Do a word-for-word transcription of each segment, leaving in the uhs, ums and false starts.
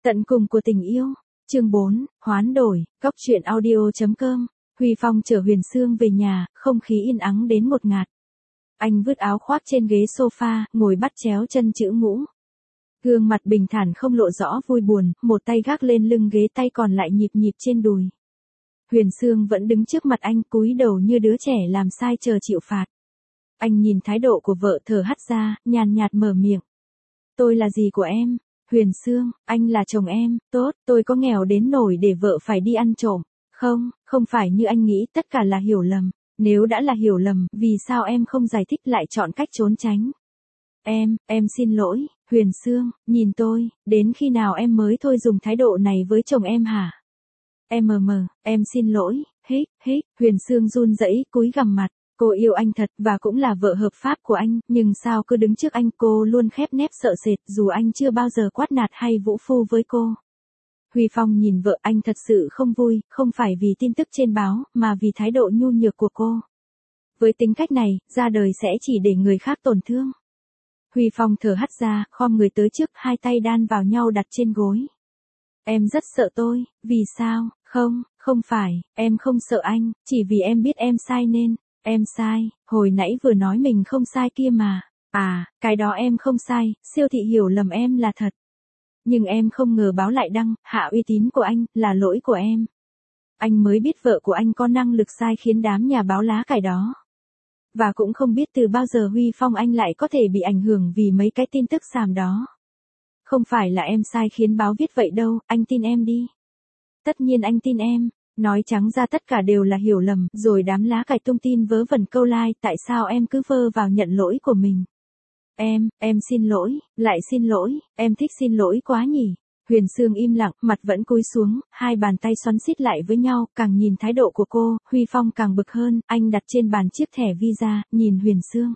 Tận cùng của tình yêu. Chương bốn, hoán đổi, góc truyện audio chấm com. Huy Phong chở Huyền Sương về nhà, không khí yên ắng đến ngột ngạt. Anh vứt áo khoác trên ghế sofa, ngồi bắt chéo chân chữ ngũ. Gương mặt bình thản không lộ rõ vui buồn, một tay gác lên lưng ghế, tay còn lại nhịp nhịp trên đùi. Huyền Sương vẫn đứng trước mặt anh, cúi đầu như đứa trẻ làm sai chờ chịu phạt. Anh nhìn thái độ của vợ thở hắt ra, nhàn nhạt mở miệng. Tôi là gì của em? Huyền Sương, anh là chồng em, tốt, tôi có nghèo đến nổi để vợ phải đi ăn trộm. Không, không phải như anh nghĩ, tất cả là hiểu lầm. Nếu đã là hiểu lầm, vì sao em không giải thích lại chọn cách trốn tránh? Em, em xin lỗi, Huyền Sương, nhìn tôi, đến khi nào em mới thôi dùng thái độ này với chồng em hả? Em mờ mờ, em xin lỗi, hít, hít, Huyền Sương run rẩy, cúi gằm mặt. Cô yêu anh thật và cũng là vợ hợp pháp của anh, nhưng sao cứ đứng trước anh cô luôn khép nép sợ sệt dù anh chưa bao giờ quát nạt hay vũ phu với cô. Huy Phong nhìn vợ, anh thật sự không vui, không phải vì tin tức trên báo, mà vì thái độ nhu nhược của cô. Với tính cách này, ra đời sẽ chỉ để người khác tổn thương. Huy Phong thở hắt ra, khom người tới trước, hai tay đan vào nhau đặt trên gối. Em rất sợ tôi, vì sao? Không, không phải, em không sợ anh, chỉ vì em biết em sai nên. Em sai, hồi nãy vừa nói mình không sai kia mà. À, cái đó em không sai, siêu thị hiểu lầm em là thật. Nhưng em không ngờ báo lại đăng, hạ uy tín của anh, là lỗi của em. Anh mới biết vợ của anh có năng lực sai khiến đám nhà báo lá cải đó. Và cũng không biết từ bao giờ Huy Phong anh lại có thể bị ảnh hưởng vì mấy cái tin tức xàm đó. Không phải là em sai khiến báo viết vậy đâu, anh tin em đi. Tất nhiên anh tin em. Nói trắng ra tất cả đều là hiểu lầm, rồi đám lá cải tung tin vớ vẩn câu like, tại sao em cứ vơ vào nhận lỗi của mình? Em, em xin lỗi, lại xin lỗi, em thích xin lỗi quá nhỉ? Huyền Sương im lặng, mặt vẫn cúi xuống, hai bàn tay xoắn xít lại với nhau, càng nhìn thái độ của cô, Huy Phong càng bực hơn, anh đặt trên bàn chiếc thẻ Visa, nhìn Huyền Sương.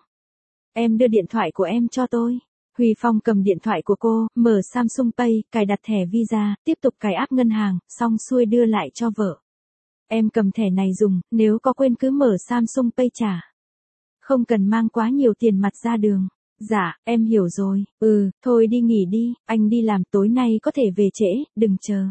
Em đưa điện thoại của em cho tôi. Huy Phong cầm điện thoại của cô, mở Samsung Pay, cài đặt thẻ Visa, tiếp tục cài app ngân hàng, xong xuôi đưa lại cho vợ. Em cầm thẻ này dùng, nếu có quên cứ mở Samsung Pay trả. Không cần mang quá nhiều tiền mặt ra đường. Dạ, em hiểu rồi, ừ, thôi đi nghỉ đi, anh đi làm tối nay có thể về trễ, đừng chờ.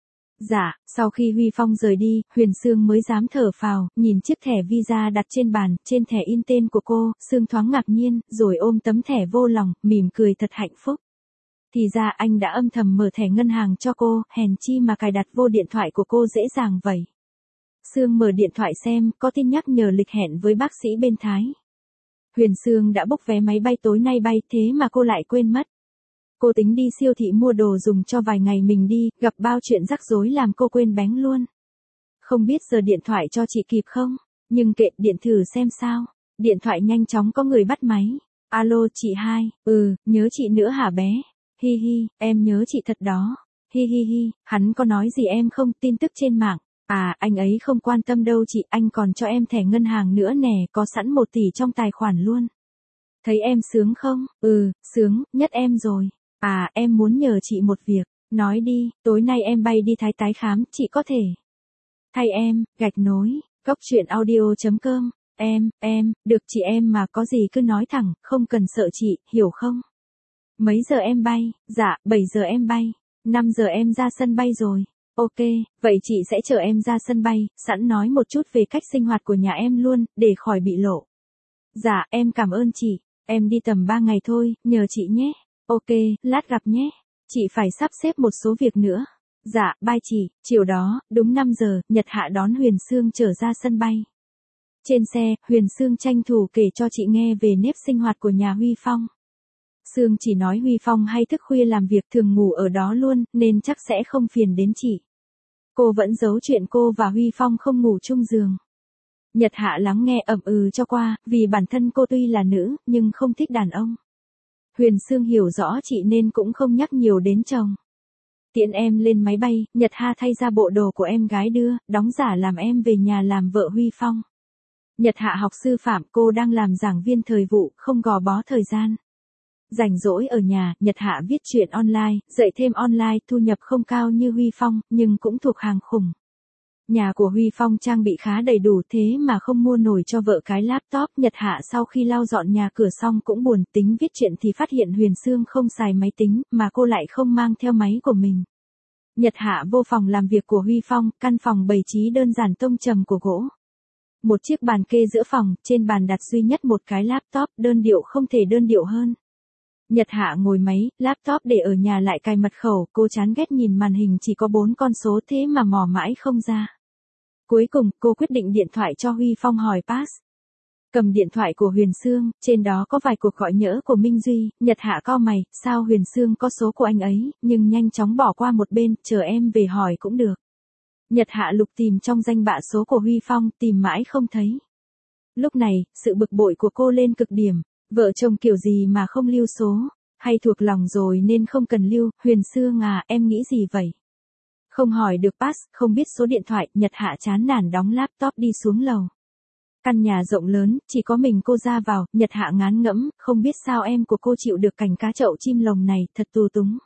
Dạ, sau khi Huy Phong rời đi, Huyền Sương mới dám thở phào, nhìn chiếc thẻ Visa đặt trên bàn, trên thẻ in tên của cô, Sương thoáng ngạc nhiên, rồi ôm tấm thẻ vô lòng, mỉm cười thật hạnh phúc. Thì ra anh đã âm thầm mở thẻ ngân hàng cho cô, hèn chi mà cài đặt vô điện thoại của cô dễ dàng vậy. Sương mở điện thoại xem, có tin nhắc nhở lịch hẹn với bác sĩ bên Thái. Huyền Sương đã book vé máy bay tối nay bay, thế mà cô lại quên mất. Cô tính đi siêu thị mua đồ dùng cho vài ngày mình đi, gặp bao chuyện rắc rối làm cô quên bén luôn. Không biết giờ điện thoại cho chị kịp không? Nhưng kệ, điện thử xem sao. Điện thoại nhanh chóng có người bắt máy. Alo chị hai, ừ, nhớ chị nữa hả bé? Hi hi, em nhớ chị thật đó. Hi hi hi, hắn có nói gì em không? Tin tức trên mạng. À, anh ấy không quan tâm đâu chị, anh còn cho em thẻ ngân hàng nữa nè, có sẵn một tỷ trong tài khoản luôn. Thấy em sướng không? Ừ, sướng, nhất em rồi. À, em muốn nhờ chị một việc. Nói đi, tối nay em bay đi Thái tái khám, chị có thể thay em, gạch nối, góc truyện audio chấm com. Em, em, được chị em mà có gì cứ nói thẳng, không cần sợ chị, hiểu không? Mấy giờ em bay? Dạ, bảy giờ em bay. năm giờ em ra sân bay rồi. Ok, vậy chị sẽ chở em ra sân bay, sẵn nói một chút về cách sinh hoạt của nhà em luôn, để khỏi bị lộ. Dạ, em cảm ơn chị, em đi tầm ba ngày thôi, nhờ chị nhé. Ok, lát gặp nhé. Chị phải sắp xếp một số việc nữa. Dạ, bye chị. Chiều đó, đúng năm giờ, Nhật Hạ đón Huyền Sương trở ra sân bay. Trên xe, Huyền Sương tranh thủ kể cho chị nghe về nếp sinh hoạt của nhà Huy Phong. Sương chỉ nói Huy Phong hay thức khuya làm việc, thường ngủ ở đó luôn, nên chắc sẽ không phiền đến chị. Cô vẫn giấu chuyện cô và Huy Phong không ngủ chung giường. Nhật Hạ lắng nghe ậm ừ cho qua, vì bản thân cô tuy là nữ, nhưng không thích đàn ông. Huyền Sương hiểu rõ chị nên cũng không nhắc nhiều đến chồng. Tiện em lên máy bay, Nhật Hạ thay ra bộ đồ của em gái đưa, đóng giả làm em về nhà làm vợ Huy Phong. Nhật Hạ học sư phạm, cô đang làm giảng viên thời vụ, không gò bó thời gian. Rảnh rỗi ở nhà, Nhật Hạ viết truyện online, dạy thêm online, thu nhập không cao như Huy Phong, nhưng cũng thuộc hàng khủng. Nhà của Huy Phong trang bị khá đầy đủ thế mà không mua nổi cho vợ cái laptop. Nhật Hạ sau khi lau dọn nhà cửa xong cũng buồn, tính viết chuyện thì phát hiện Huyền Sương không xài máy tính, mà cô lại không mang theo máy của mình. Nhật Hạ vô phòng làm việc của Huy Phong, căn phòng bày trí đơn giản tông trầm của gỗ. Một chiếc bàn kê giữa phòng, trên bàn đặt duy nhất một cái laptop, đơn điệu không thể đơn điệu hơn. Nhật Hạ ngồi máy, laptop để ở nhà lại cài mật khẩu, cô chán ghét nhìn màn hình chỉ có bốn con số thế mà mò mãi không ra. Cuối cùng, cô quyết định điện thoại cho Huy Phong hỏi pass. Cầm điện thoại của Huyền Sương, trên đó có vài cuộc gọi nhỡ của Minh Duy, Nhật Hạ cau mày, sao Huyền Sương có số của anh ấy, nhưng nhanh chóng bỏ qua một bên, chờ em về hỏi cũng được. Nhật Hạ lục tìm trong danh bạ số của Huy Phong, tìm mãi không thấy. Lúc này, sự bực bội của cô lên cực điểm, vợ chồng kiểu gì mà không lưu số, hay thuộc lòng rồi nên không cần lưu, Huyền Sương à, em nghĩ gì vậy? Không hỏi được pass, không biết số điện thoại, Nhật Hạ chán nản đóng laptop đi xuống lầu. Căn nhà rộng lớn, chỉ có mình cô ra vào, Nhật Hạ ngán ngẫm, không biết sao em của cô chịu được cảnh cá chậu chim lồng này, thật tù túng.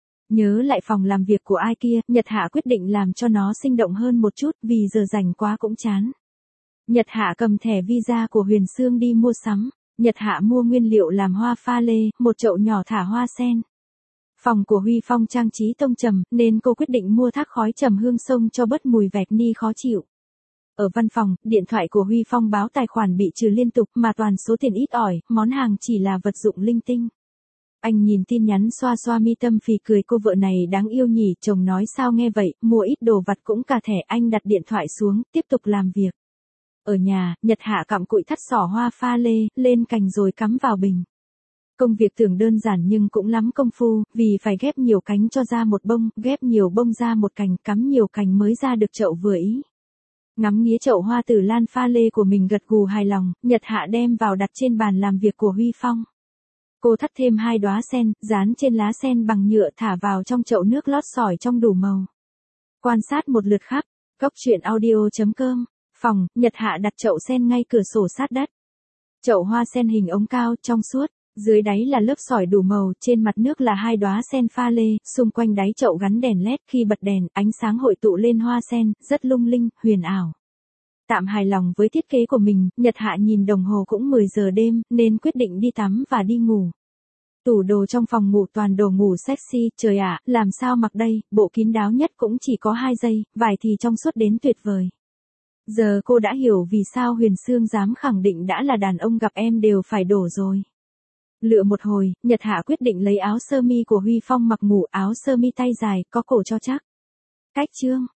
Nhớ lại phòng làm việc của ai kia, Nhật Hạ quyết định làm cho nó sinh động hơn một chút, vì giờ rảnh quá cũng chán. Nhật Hạ cầm thẻ visa của Huyền Sương đi mua sắm, Nhật Hạ mua nguyên liệu làm hoa pha lê, một chậu nhỏ thả hoa sen. Phòng của Huy Phong trang trí tông trầm, nên cô quyết định mua thác khói trầm hương sông cho bớt mùi vẹt ni khó chịu. Ở văn phòng, điện thoại của Huy Phong báo tài khoản bị trừ liên tục mà toàn số tiền ít ỏi, món hàng chỉ là vật dụng linh tinh. Anh nhìn tin nhắn xoa xoa mi tâm phì cười, cô vợ này đáng yêu nhỉ, chồng nói sao nghe vậy, mua ít đồ vặt cũng cả thẻ. Anh đặt điện thoại xuống, tiếp tục làm việc. Ở nhà, Nhật Hạ cặm cụi thắt xỏ hoa pha lê, lên cành rồi cắm vào bình. Công việc tưởng đơn giản nhưng cũng lắm công phu, vì phải ghép nhiều cánh cho ra một bông, ghép nhiều bông ra một cành, cắm nhiều cành mới ra được chậu vừa ý. Ngắm nghía chậu hoa tử lan pha lê của mình gật gù hài lòng, Nhật Hạ đem vào đặt trên bàn làm việc của Huy Phong. Cô thắt thêm hai đóa sen, dán trên lá sen bằng nhựa, thả vào trong chậu nước lót sỏi trong đủ màu. Quan sát một lượt khắp, góc truyện audio chấm com. Phòng, Nhật Hạ đặt chậu sen ngay cửa sổ sát đất. Chậu hoa sen hình ống cao, trong suốt, dưới đáy là lớp sỏi đủ màu, trên mặt nước là hai đóa sen pha lê, xung quanh đáy chậu gắn đèn led, khi bật đèn, ánh sáng hội tụ lên hoa sen, rất lung linh, huyền ảo. Tạm hài lòng với thiết kế của mình, Nhật Hạ nhìn đồng hồ cũng mười giờ đêm, nên quyết định đi tắm và đi ngủ. Tủ đồ trong phòng ngủ toàn đồ ngủ sexy, trời ạ, làm sao mặc đây, bộ kín đáo nhất cũng chỉ có hai giây, vải thì trong suốt đến tuyệt vời. Giờ cô đã hiểu vì sao Huyền Sương dám khẳng định đã là đàn ông gặp em đều phải đổ rồi. Lựa một hồi, Nhật Hạ quyết định lấy áo sơ mi của Huy Phong mặc ngủ, áo sơ mi tay dài, có cổ cho chắc. Cách chương